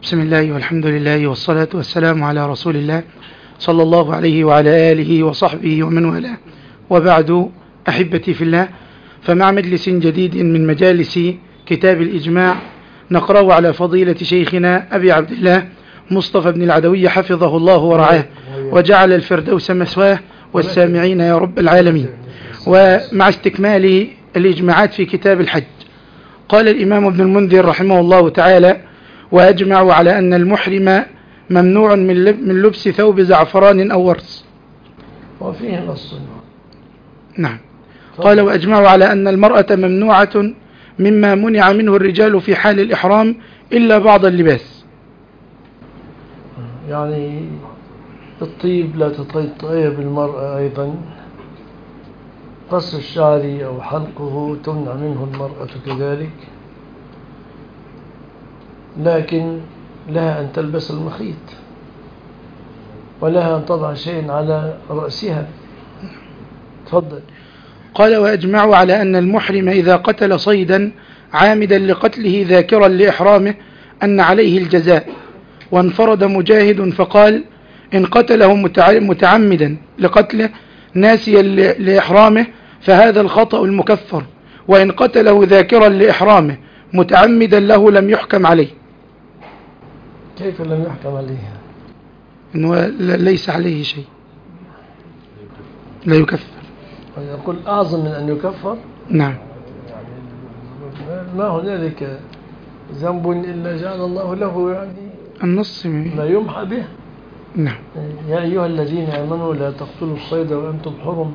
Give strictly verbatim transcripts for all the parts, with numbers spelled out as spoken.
بسم الله والحمد لله والصلاة والسلام على رسول الله صلى الله عليه وعلى آله وصحبه ومن والاه، وبعد. أحبتي في الله، فمع مجلس جديد من مجالس كتاب الإجماع نقرأ على فضيلة شيخنا أبي عبد الله مصطفى بن العدوي حفظه الله ورعاه وجعل الفردوس مسواه والسامعين يا رب العالمين. ومع استكمال الإجماعات في كتاب الحج، قال الإمام ابن المنذر رحمه الله تعالى: وأجمعوا على أن المحرم ممنوع من لبس ثوب زعفران أو ورس. وفيه نص. نعم. قال: وأجمعوا على أن المرأة ممنوعة مما منع منه الرجال في حال الإحرام إلا بعض اللباس. يعني الطيب لا تطيب المرأة، أيضا قص الشعر أو حلقه تمنع منه المرأة كذلك، لكن لها أن تلبس المخيط ولها أن تضع شيء على رأسها. تفضل. قال: وأجمعوا على أن المحرم إذا قتل صيدا عامدا لقتله ذاكرا لإحرامه أن عليه الجزاء. وانفرد مجاهد فقال: إن قتله متعمدا لقتله ناسيا لإحرامه فهذا الخطأ المكفر، وإن قتله ذاكرا لإحرامه متعمدا له لم يحكم عليه. كيف لم يحكم عليه؟ إنه ليس عليه شيء، لا يكفر. يقول أعظم من أن يكفر. نعم. يعني ما هنالك ذنب إلا جعل الله له يعني النص ما يمحى به. نعم. يا أيها الذين آمنوا لا تقتلوا الصيد وأنتم حرم،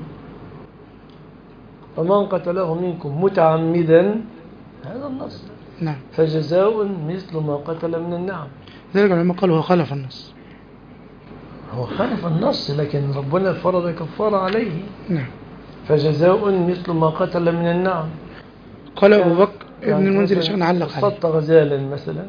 ومن قتله منكم متعمدا، هذا النص. نعم. فجزاء مثل ما قتل من النعم. ذلك العلماء قالوا هو خالف النص. هو خالف النص، لكن ربنا فرض كفارة عليه. نعم. فجزاء مثل ما قتل من النعم. قال أبو بكر يعني ابن المنذر عشان نعلق عليه: اصطدت غزالا مثلا،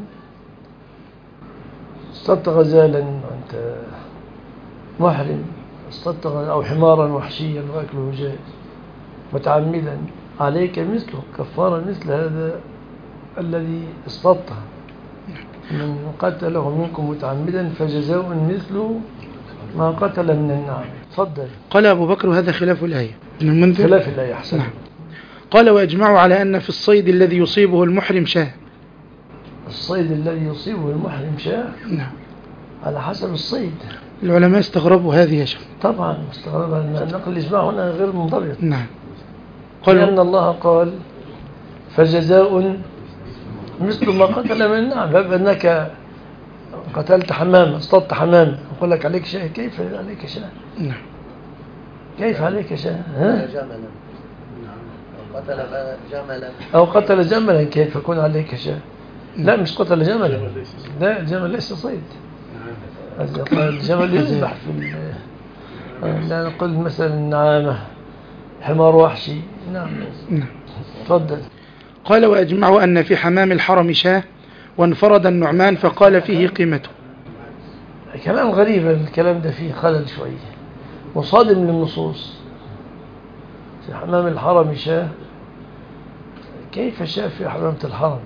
اصطدت غزالا وأنت محرم، اصطدت أو حمارا وحشيا وأكله جائز متعمدا، عليك مثله كفارة مثل هذا الذي اصطدته. من قتله منكم متعمدا فجزاء مثل ما قتل من النعم. تفضل. قال أبو بكر: وهذا خلاف الآية. ابن المنذر خلاف الآية. أحسن. نعم. قال: وأجمعوا على أن في الصيد الذي يصيبه المحرم شاه. الصيد الذي يصيبه المحرم شاه. نعم. على حسب الصيد. العلماء استغربوا هذه يا شيخ. طبعا استغربوا، نقل الإجماع هنا غير منضبط. نعم. قال لأن الله قال: فجزاء مثل ما قتل من النعم. فأنك قتلت حمامة، اصطدت حمامة، أقول لك عليك شاه. كيف عليك شاه؟ نعم. كيف عليك شاه؟ ها؟ جملا. قتل جملا أو قتل جملا، كيف يكون عليك شاه؟ لا، مش قتل جملا. لا، الجمل ليس صيد. الجمل يذبح في لا نقول مثلا نعامة، حمار وحشي. نعم. نعم. تفضل. قال: وأجمعوا أن في حمام الحرم شاه، وانفرد النعمان فقال فيه قيمته. كلام غريب الكلام ده، فيه خلل شوية مصادم للنصوص. في حمام الحرم شاه، كيف شاه في حمامة الحرم؟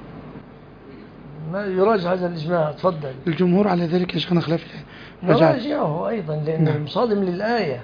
ما يراجع هذا الإجماع. تفضل. الجمهور على ذلك يا شيخنا خلاف الآية. يراجعه أيضا لأنه نعم. مصادم للآية.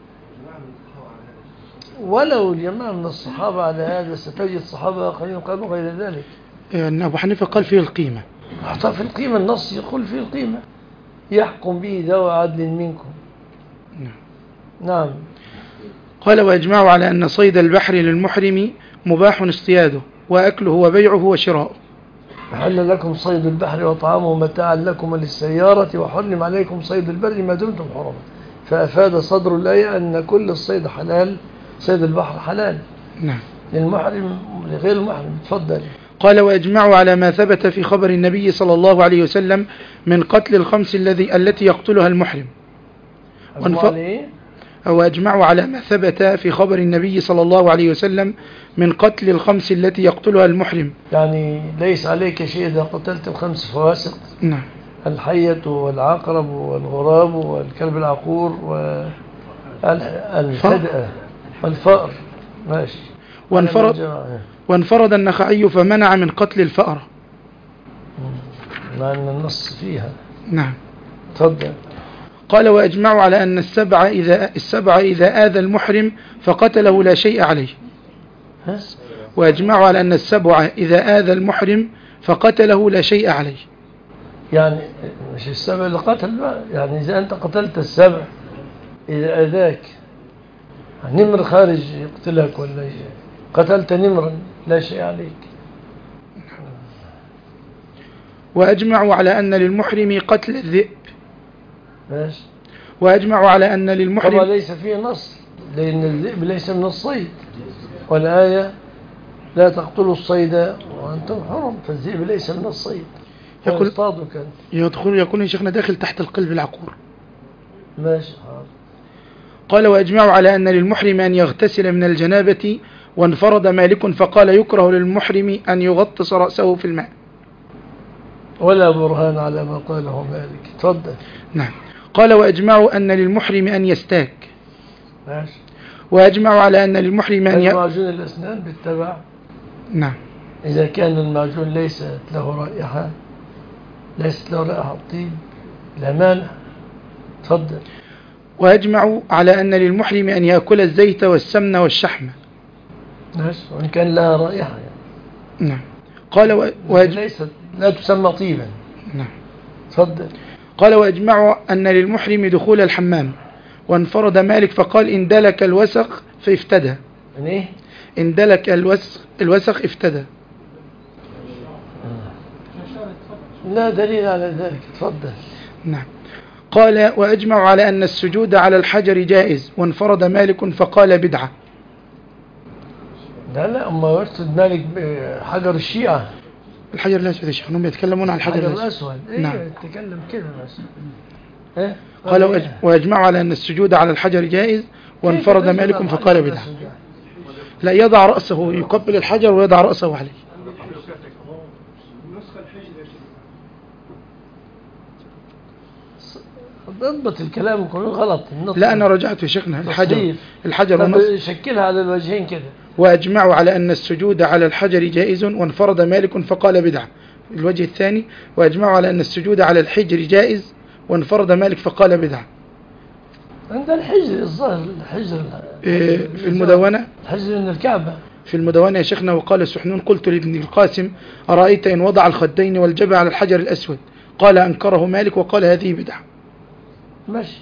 ولو الجماعة من الصحابة على هذا ستجد صحابة آخرين قالوا غير ذلك. يعني أبو حنيفة قال فيه القيمة. حتى في القيمة النص يقول فيه القيمة، يحكم به ذوي عدل منكم. نعم. نعم. قال: وأجمعوا على أن صيد البحر للمحرم مباح اصطياده وأكله وبيعه وشراؤه. حل لكم صيد البحر وطعامه متاعا لكم وللسيارة، وحرم عليكم صيد البر ما دمتم حرما. فأفاد صدر الآية أن كل الصيد حلال، صيد البحر حلال. نعم. للمحرم لغير المحرم. تفضل. قال: وأجمعوا على ما ثبت في خبر النبي صلى الله عليه وسلم من قتل الخمس الذي التي يقتلها المحرم. ونف... وأجمعوا على ما ثبت في خبر النبي صلى الله عليه وسلم من قتل الخمس التي يقتلها المحرم. يعني ليس عليك شيء إذا قتلت الخمس فواسق. نعم. الحية والعقرب والغراب والكلب العقور والفدأة والفأر. ماشي. وانفرد, وانفرد النخعي فمنع من قتل الفأرة. مع أن النص فيها. نعم. تفضل. قال وأجمعوا على أن السبع إذا, السبع إذا آذى المحرم فقتله لا شيء عليه. ها؟ وأجمعوا على أن السبع إذا آذى المحرم فقتله لا شيء عليه. يعني مش السبع اللي قتل بقى، يعني إذا أنت قتلت السبع إذا أذاك نمر خارج يقتلك ولا قتلت نمرا لا شيء عليك. وأجمعوا على أن للمحرم قتل الذئب. ماشي. وأجمعوا على أن للمحرم طبعا ليس فيه نص، لأن الذئب ليس من الصيد، والآية لا تقتلوا الصيد وأنتم حرم، فالذئب ليس من الصيد. يقول كان يدخل يكون يا شيخنا داخل تحت القلب العقور. ماشي. قال وأجمعوا على أن للمحرم أن يغتسل من الجنابة، وانفرد مالك فقال يكره للمحرم أن يغطس رأسه في الماء. ولا برهان على ما قاله مالك. تفضل. نعم. قال وأجمعوا أن للمحرم أن يستاك. ماشي. وأجمعوا على أن للمحرم أن ي... معجون الأسنان بالتبع. نعم. إذا كان المعجون ليست له رائحة، ليست له رائحة طيب، لا مانع. تفضل. وأجمعوا على أن للمحرم أن يأكل الزيت والسمن والشحم. ماشي. وإن كان لها رائحة يعني. نعم. قال و... وأج... ليست لا تسمى طيبا. نعم. تفضل. قال وأجمعوا أن للمحرم دخول الحمام، وانفرد مالك فقال إن دلك الوسخ فافتدى. من إيه؟ إن دلك الوسخ الوسخ افتدى. لا دليل على ذلك. تفضل. نعم. قال وأجمعوا على أن السجود على الحجر جائز، وانفرد مالك فقال بدعة. لا لا أما يرتد مالك حجر الشيعة. الحجر الأسود يا شيخ، هم يتكلمون عن الحجر الأسود. إيه نعم. يتكلم كده بس. إيه؟ قال وأج... وأجمعوا على أن السجود على الحجر جائز، وانفرد مالك فقال بدعة. لا، يضع رأسه يقبل الحجر ويضع رأسه عليه. ضبط الكلام كله غلط. لا أنا رجعت يا شيخنا. الحجر الحجر ونص... شكلها على الوجهين كده. وأجمعوا على أن السجود على الحجر جائز، وانفرد مالك فقال بدعة. الوجه الثاني وأجمعوا على أن السجود على الحجر جائز، وانفرد مالك فقال بدعة. عند الحجر الظاهر الحجر إيه في المدونة. الحجر من الكعبة في المدونة يا شيخنا. وقال سحنون قلت لابن القاسم أرأيت إن وضع الخدين والجبهة على الحجر الأسود؟ قال أنكره مالك وقال هذه بدعة. ماشي.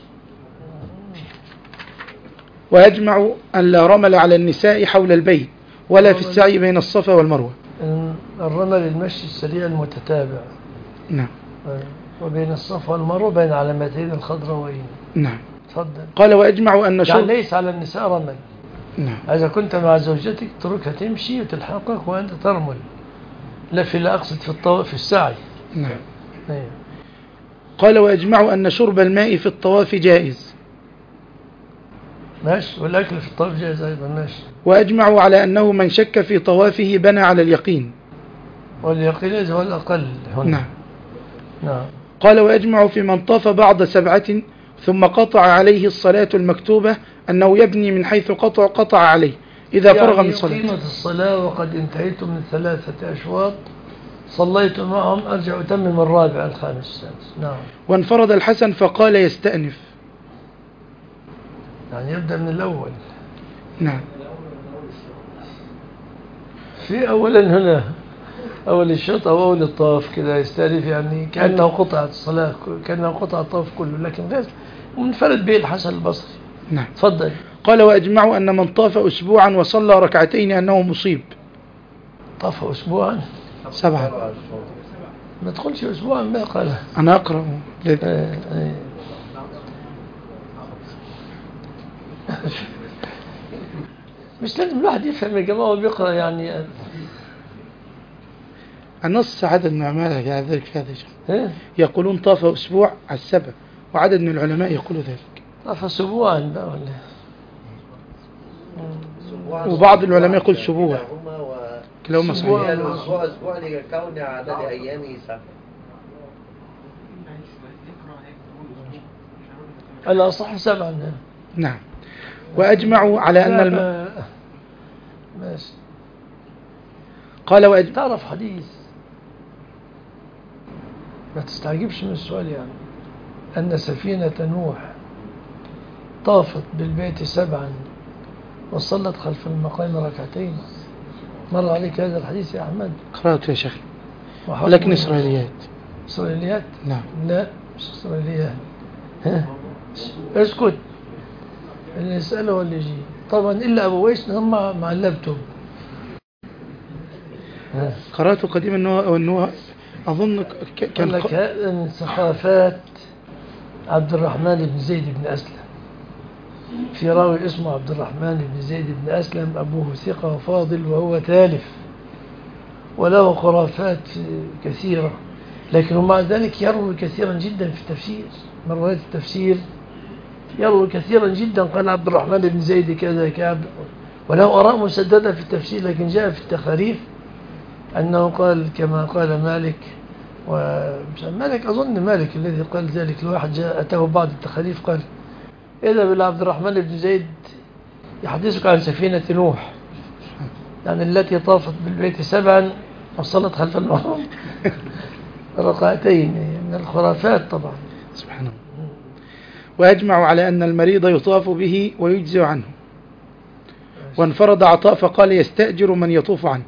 ويجمع أن لا رمل على النساء حول البيت ولا في السعي بين الصفا والمروة. الرمل المشي السريع المتتابع. نعم. وبين الصفا والمروة بين علامتين الخضراوين. نعم. تفضل. قال وأجمع أن شرب يعني ليس على النساء رمل. نعم. إذا كنت مع زوجتك تركها تمشي وتلحقك وأنت ترمل، لا في لا أقصد في الطواف في السعي. نعم. أيه. قال وأجمعوا أن شرب الماء في الطواف جائز. ماشي. والأكل في الطواف جائز أيضا. ماشي. وأجمعوا على أنه من شك في طوافه بنى على اليقين، واليقين هو الأقل هنا. نعم. نعم. قال وأجمعوا في من طاف بعض سبعة ثم قطع عليه الصلاة المكتوبة أنه يبني من حيث قطع قطع عليه إذا يعني فرغ من صلاته. قيمة الصلاة وقد انتهيتم من ثلاثة أشواط صليت معهم أرجع أتمم الرابع الخامس السادس. نعم. وانفرد الحسن فقال يستأنف، يعني يبدأ من الأول. نعم. في أولا هنا أول الشوط أو أول الطواف كده يستأنف، يعني كأنه قطعت الصلاة، كأنه قطع الطواف كله، لكن غير منفرد به الحسن البصري. نعم. تفضل. قال وأجمعوا أن من طاف أسبوعا وصلى ركعتين أنه مصيب. طاف أسبوعا سبعة. ما تقولش أسبوعا ما قال. أنا أقرأ. ايه ايه. مش لازم الواحد يفهم يا جماعة وبيقرأ يعني النص. عدد من العلماء على ذلك في هذا إيه؟ يقولون طاف أسبوع على السبع، وعدد من العلماء يقولوا ذلك. طاف أسبوعا بقى ولا؟ وبعض العلماء يقول سبوع. كلاهما صحيح. صحيح. الأسبوع أسبوع لكون عدد أيامه سبع. الأصح سبعا. نعم. وأجمعوا على أن الم... ماشي. قال وأج... تعرف حديث ما تستعجبش من السؤال يعني. أن سفينة نوح طافت بالبيت سبعا وصلت خلف المقام ركعتين. مر عليك هذا الحديث يا أحمد؟ قرأت يا شيخ ولكن إسرائيليات. إسرائيليات؟ نعم. لا مش إسرائيليات. ها اسكت، اللي يسأله هو اللي يجي. طبعا إلا أبو ويس هم مع اللابتوب. قرأت قديما أنه, أنه أظن كان لك من ثقافات عبد الرحمن بن زيد بن أسلم. في راوي اسمه عبد الرحمن بن زيد بن أسلم، أبوه ثقة وفاضل وهو تالف وله خرافات كثيرة، لكن مع ذلك يروي كثيرا جدا في التفسير. من رواية التفسير يروي كثيرا جدا. قال عبد الرحمن بن زيد كذا كعب، وله آراء مسددة في التفسير، لكن جاء في التخاريف أنه قال كما قال مالك، ومالك أظن مالك الذي قال ذلك. الواحد جاء أتاه بعض التخاريف قال إذا بالله عبد الرحمن بن زيد يحدثك عن سفينة نوح، يعني التي طافت بالبيت سبعا وصلت خلف المقام ركعتين، من الخرافات طبعا. سبحان الله. وأجمعوا على أن المريض يطاف به ويجزي عنه، وانفرد عطاء فقال يستأجر من يطوف عنه.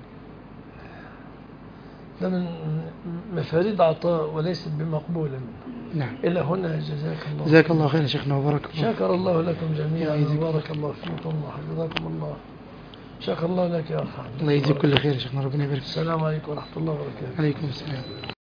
ده من مفاريد عطاء وليست بمقبولة منه. نعم. إلى هنا جزاك الله جزاك الله خير شيخنا وبارك الله. شكر الله لكم جميعا وبارك الله فيكم وحفظكم الله. شكر الله لك يا أخي. الله يجزيك كل خير شيخنا، ربنا يبارك. السلام عليكم ورحمة الله وبركاته. عليكم السلام.